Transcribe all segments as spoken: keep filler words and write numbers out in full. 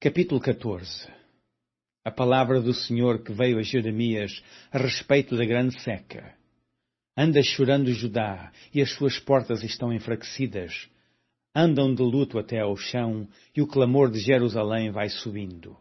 Capítulo catorze. A palavra do Senhor que veio a Jeremias a respeito da grande seca. Anda chorando Judá, e as suas portas estão enfraquecidas. Andam de luto até ao chão, e o clamor de Jerusalém vai subindo.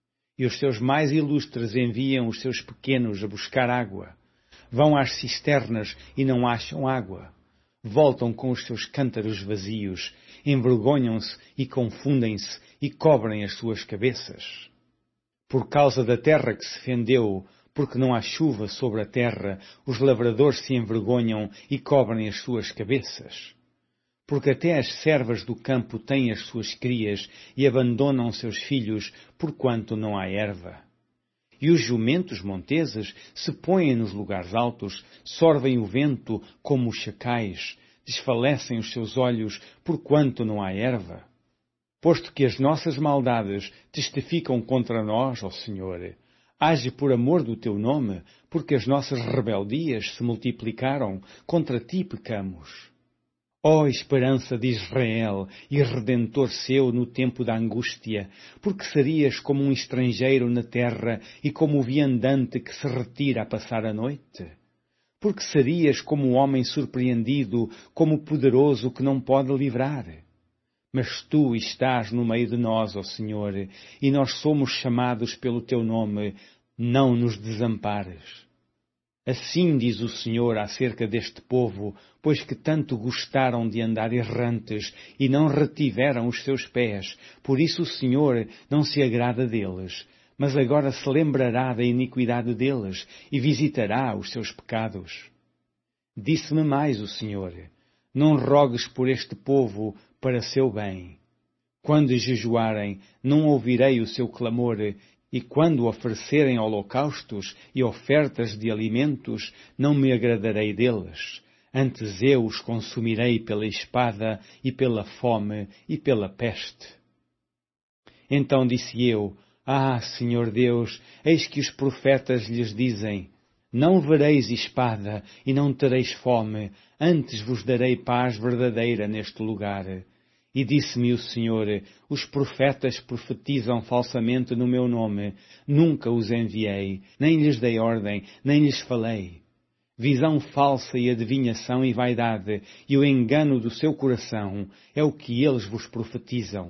E os seus mais ilustres enviam os seus pequenos a buscar água. Vão às cisternas e não acham água. Voltam com os seus cântaros vazios, envergonham-se e confundem-se e cobrem as suas cabeças. Por causa da terra que se fendeu, porque não há chuva sobre a terra, os lavradores se envergonham e cobrem as suas cabeças. Porque até as servas do campo têm as suas crias e abandonam seus filhos, porquanto não há erva. E os jumentos monteses se põem nos lugares altos, sorvem o vento como os chacais, desfalecem os seus olhos, porquanto não há erva. Posto que as nossas maldades testificam contra nós, ó Senhor, age por amor do teu nome, porque as nossas rebeldias se multiplicaram, contra ti pecamos. Ó esperança de Israel e redentor seu no tempo da angústia, porque serias como um estrangeiro na terra e como o viandante que se retira a passar a noite? Porque serias como um homem surpreendido, como o poderoso que não pode livrar? Mas tu estás no meio de nós, ó Senhor, e nós somos chamados pelo teu nome, não nos desampares. Assim diz o Senhor acerca deste povo, pois que tanto gostaram de andar errantes e não retiveram os seus pés, por isso o Senhor não se agrada deles, mas agora se lembrará da iniquidade deles e visitará os seus pecados. Disse-me mais o Senhor: não rogues por este povo para seu bem. Quando jejuarem, não ouvirei o seu clamor, e quando oferecerem holocaustos e ofertas de alimentos, não me agradarei deles. Antes eu os consumirei pela espada, e pela fome, e pela peste. Então disse eu: Ah, Senhor Deus, eis que os profetas lhes dizem: não vereis espada, e não tereis fome, antes vos darei paz verdadeira neste lugar. E disse-me o Senhor: os profetas profetizam falsamente no meu nome, nunca os enviei, nem lhes dei ordem, nem lhes falei. Visão falsa e adivinhação e vaidade, e o engano do seu coração, é o que eles vos profetizam.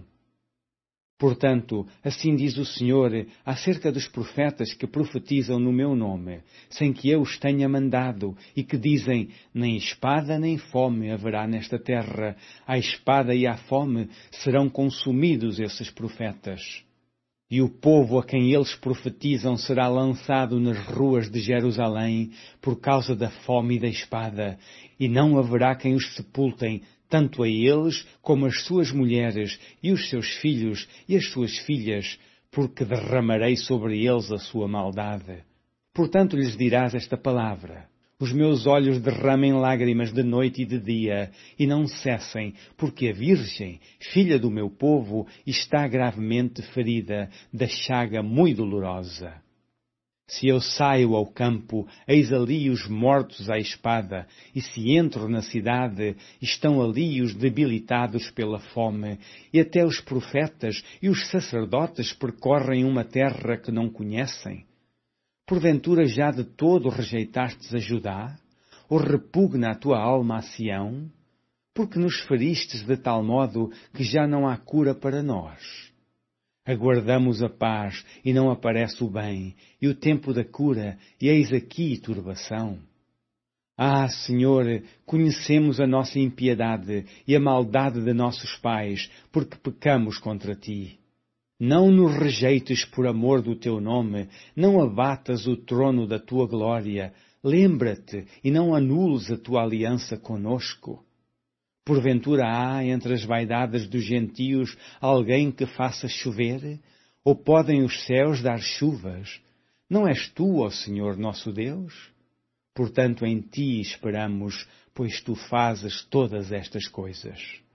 Portanto, assim diz o Senhor acerca dos profetas que profetizam no meu nome, sem que eu os tenha mandado, e que dizem: nem espada nem fome haverá nesta terra, a espada e a fome serão consumidos esses profetas. E o povo a quem eles profetizam será lançado nas ruas de Jerusalém por causa da fome e da espada, e não haverá quem os sepultem, tanto a eles como as suas mulheres e os seus filhos e as suas filhas, porque derramarei sobre eles a sua maldade. Portanto lhes dirás esta palavra: os meus olhos derramem lágrimas de noite e de dia, e não cessem, porque a Virgem, filha do meu povo, está gravemente ferida, da chaga muito dolorosa. Se eu saio ao campo, eis ali os mortos à espada, e se entro na cidade, estão ali os debilitados pela fome, e até os profetas e os sacerdotes percorrem uma terra que não conhecem. Porventura já de todo rejeitastes a Judá? Ou repugna a tua alma a Sião? Porque nos feristes de tal modo que já não há cura para nós. Aguardamos a paz, e não aparece o bem, e o tempo da cura, e eis aqui turbação. Ah, Senhor, conhecemos a nossa impiedade e a maldade de nossos pais, porque pecamos contra ti. Não nos rejeites por amor do teu nome, não abatas o trono da tua glória, lembra-te e não anules a tua aliança conosco. Porventura há entre as vaidades dos gentios alguém que faça chover? Ou podem os céus dar chuvas? Não és tu, ó Senhor, nosso Deus? Portanto, em ti esperamos, pois tu fazes todas estas coisas.